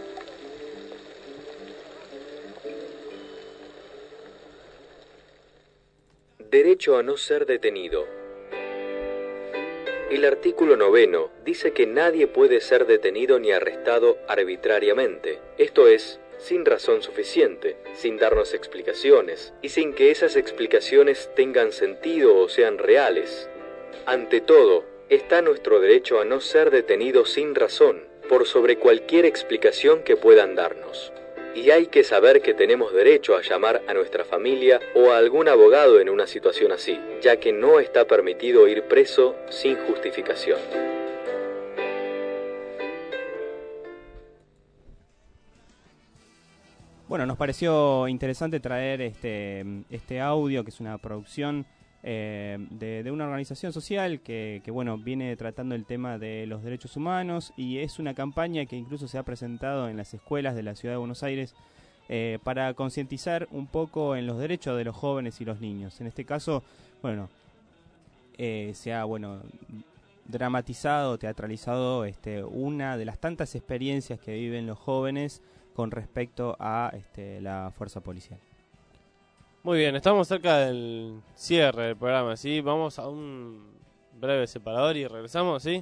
Derecho a no ser detenido. El artículo 9 dice que nadie puede ser detenido ni arrestado arbitrariamente, esto es, sin razón suficiente, sin darnos explicaciones, y sin que esas explicaciones tengan sentido o sean reales. Ante todo, está nuestro derecho a no ser detenido sin razón, por sobre cualquier explicación que puedan darnos. Y hay que saber que tenemos derecho a llamar a nuestra familia o a algún abogado en una situación así, ya que no está permitido ir preso sin justificación. Bueno, nos pareció interesante traer este audio, que es una producción de una organización social que bueno, viene tratando el tema de los derechos humanos, y es una campaña que incluso se ha presentado en las escuelas de la Ciudad de Buenos Aires para concientizar un poco en los derechos de los jóvenes y los niños. En este caso, bueno, se ha dramatizado, teatralizado una de las tantas experiencias que viven los jóvenes con respecto a la fuerza policial. Muy bien, estamos cerca del cierre del programa, ¿sí? Vamos a un breve separador y regresamos, ¿sí?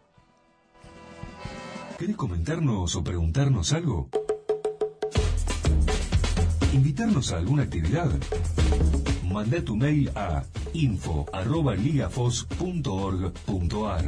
¿Querés comentarnos o preguntarnos algo? ¿Invitarnos a alguna actividad? Manda tu mail a info@ligafos.org.ar.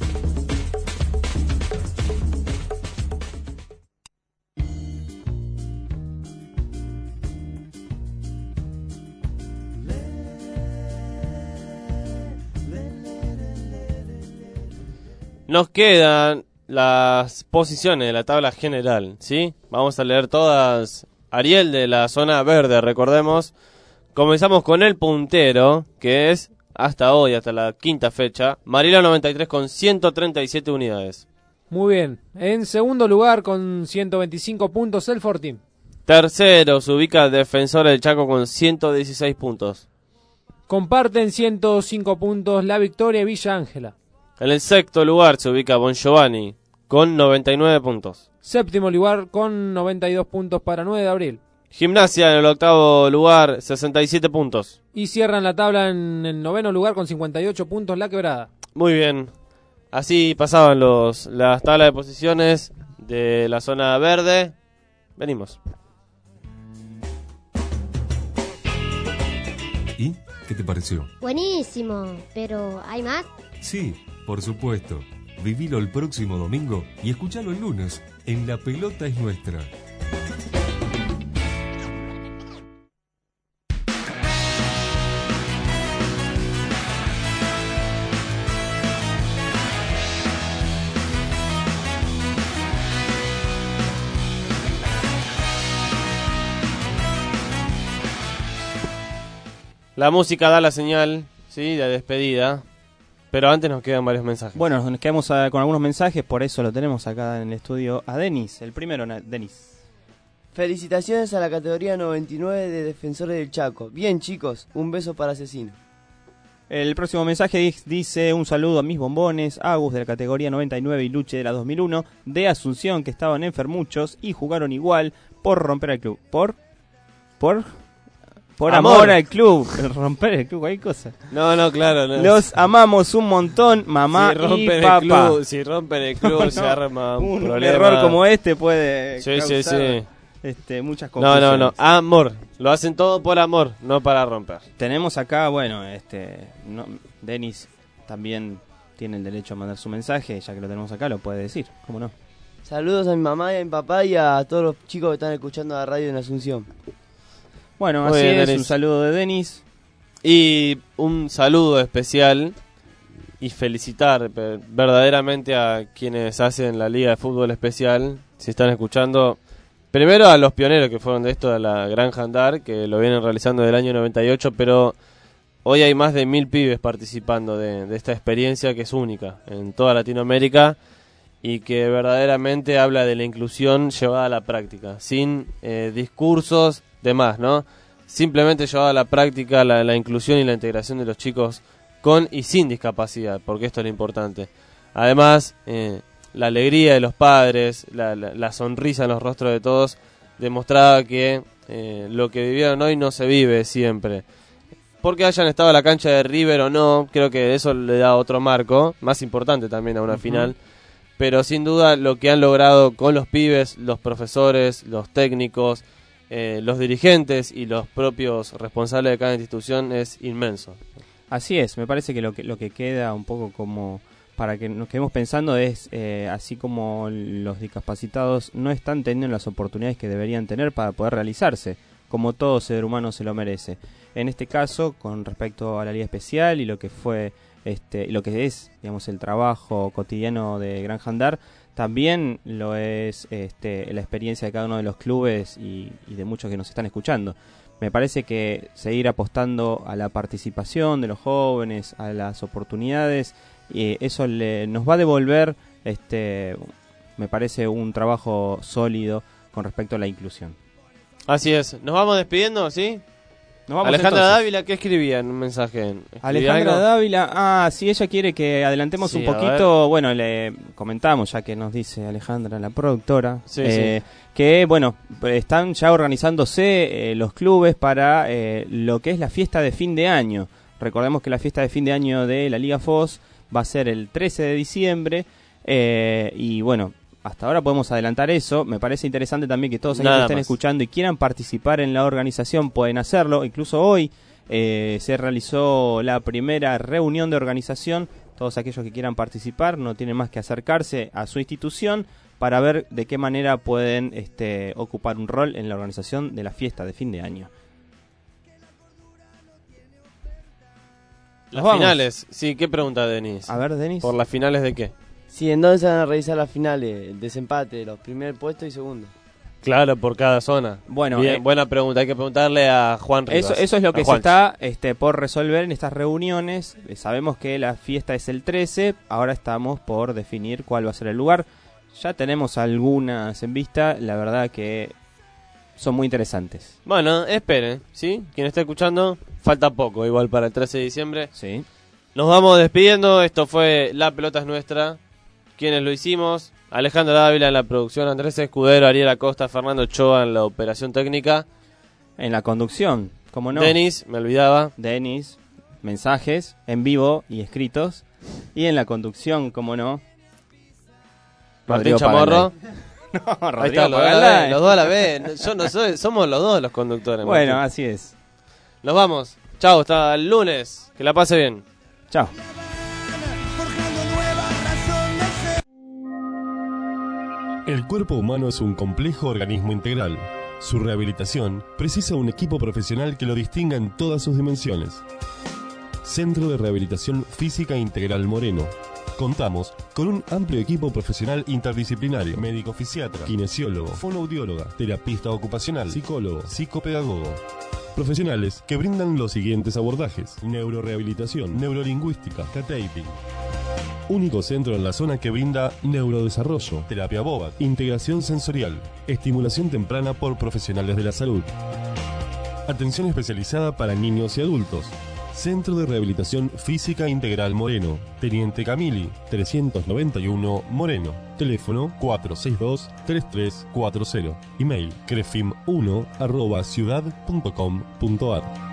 Nos quedan las posiciones de la tabla general, ¿sí? Vamos a leer todas. Ariel de la zona verde, recordemos. Comenzamos con el puntero, que es hasta hoy, hasta la quinta fecha, Marilo 93 con 137 unidades. Muy bien. En segundo lugar, con 125 puntos, el Fortín. Tercero se ubica Defensor del Chaco con 116 puntos. Comparten 105 puntos La Victoria y Villa Ángela. En el sexto lugar se ubica Bon Giovanni con 99 puntos. Séptimo lugar con 92 puntos para 9 de abril. Gimnasia en el octavo lugar, 67 puntos. Y cierran la tabla en el noveno lugar con 58 puntos La Quebrada. Muy bien. Así pasaban las tablas de posiciones de la zona verde. Venimos. ¿Y qué te pareció? Buenísimo, pero ¿hay más? Sí, por supuesto. Vivilo el próximo domingo y escuchalo el lunes en La Pelota es Nuestra. La música da la señal, ¿sí?, de despedida. Pero antes nos quedan varios mensajes. Bueno, nos quedamos con algunos mensajes, por eso lo tenemos acá en el estudio a Denis. El primero, Denis. Felicitaciones a la categoría 99 de Defensores del Chaco. Bien, chicos, un beso para Asesino. El próximo mensaje dice: un saludo a mis bombones, Agus de la categoría 99 y Luche de la 2001, de Asunción, que estaban enfermuchos y jugaron igual por romper el club. ¿Por amor al club. Romper el club, cualquier cosa. No, claro. No. Los amamos un montón, mamá y papá. Si rompen el club, se arma un problema. Un error como este puede causar sí. Muchas confusiones. No. Amor. Lo hacen todo por amor, no para romper. Tenemos acá, bueno, Denis también tiene el derecho a mandar su mensaje. Ya que lo tenemos acá, lo puede decir. ¿Cómo no? Saludos a mi mamá y a mi papá y a todos los chicos que están escuchando la radio en Asunción. Bueno, muy así bien, es, Denis. Un saludo de Denis. Y un saludo especial y felicitar verdaderamente a quienes hacen la Liga de Fútbol Especial, si están escuchando. Primero a los pioneros que fueron de esto, de la Granja Andar, que lo vienen realizando desde el año 98, pero hoy hay más de 1000 pibes participando de esta experiencia que es única en toda Latinoamérica y que verdaderamente habla de la inclusión llevada a la práctica, sin discursos demás, ¿no? Simplemente llevada a la práctica la inclusión y la integración de los chicos con y sin discapacidad, porque esto es lo importante. Además, la alegría de los padres, la sonrisa en los rostros de todos, demostraba que lo que vivieron hoy no se vive siempre. Porque hayan estado en la cancha de River o no, creo que eso le da otro marco, más importante también a una final. Pero sin duda lo que han logrado con los pibes, los profesores, los técnicos, los dirigentes y los propios responsables de cada institución es inmenso. Así es, me parece que lo que queda un poco como para que nos quedemos pensando es, así como los discapacitados no están teniendo las oportunidades que deberían tener para poder realizarse, como todo ser humano se lo merece. En este caso, con respecto a la Liga Especial y lo que fue, lo que es, digamos, el trabajo cotidiano de Granja Andar, también lo es la experiencia de cada uno de los clubes y de muchos que nos están escuchando. Me parece que seguir apostando a la participación de los jóvenes, a las oportunidades, eso nos va a devolver, me parece, un trabajo sólido con respecto a la inclusión. Así es. ¿Nos vamos despidiendo, sí? Nos vamos Alejandra entonces. Dávila, ¿qué escribía en un mensaje? Alejandra Dávila, si ella quiere que adelantemos un poquito, bueno, le comentamos, ya que nos dice Alejandra, la productora, que bueno, están ya organizándose los clubes para lo que es la fiesta de fin de año. Recordemos que la fiesta de fin de año de la Liga FOS va a ser el 13 de diciembre, y bueno, hasta ahora podemos adelantar eso. Me parece interesante también que todos aquellos que estén escuchando y quieran participar en la organización pueden hacerlo. Incluso hoy se realizó la primera reunión de organización. Todos aquellos que quieran participar no tienen más que acercarse a su institución para ver de qué manera pueden ocupar un rol en la organización de la fiesta de fin de año. Las finales, sí, ¿qué pregunta Denis? A ver, Denis. ¿Por las finales de qué? Sí, ¿en dónde se van a realizar las finales? Desempate, los primer puesto y segundo. Claro, por cada zona. Bueno, bien, buena pregunta. Hay que preguntarle a Juan Rivas. Eso es lo que se está por resolver en estas reuniones. Sabemos que la fiesta es el 13. Ahora estamos por definir cuál va a ser el lugar. Ya tenemos algunas en vista. La verdad que son muy interesantes. Bueno, esperen, ¿sí? Quien está escuchando, falta poco, igual para el 13 de diciembre. Sí. Nos vamos despidiendo. Esto fue La Pelota es Nuestra. ¿Quiénes lo hicimos? Alejandra Dávila en la producción, Andrés Escudero, Ariel Acosta, Fernando Ochoa en la operación técnica. En la conducción, ¿cómo no? Denis, me olvidaba. Denis, mensajes en vivo y escritos. Y en la conducción, ¿cómo no? Martín Chamorro. No, Ahí está, los dos a la vez. Yo no soy, somos los dos los conductores. Bueno, Martín. así es. Nos vamos. Chao, hasta el lunes. Que la pase bien. Chao. El cuerpo humano es un complejo organismo integral. Su rehabilitación precisa un equipo profesional que lo distinga en todas sus dimensiones. Centro de Rehabilitación Física Integral Moreno. Contamos con un amplio equipo profesional interdisciplinario: médico fisiatra, kinesiólogo, fonoaudióloga, terapista ocupacional, psicólogo, psicopedagogo. Profesionales que brindan los siguientes abordajes: neurorehabilitación, neurolingüística, cataping. Único centro en la zona que brinda neurodesarrollo, terapia boba, integración sensorial, estimulación temprana por profesionales de la salud. Atención especializada para niños y adultos. Centro de Rehabilitación Física Integral Moreno, Teniente Camili, 391 Moreno. Teléfono 462-3340. Email crefim1@ciudad.com.ar.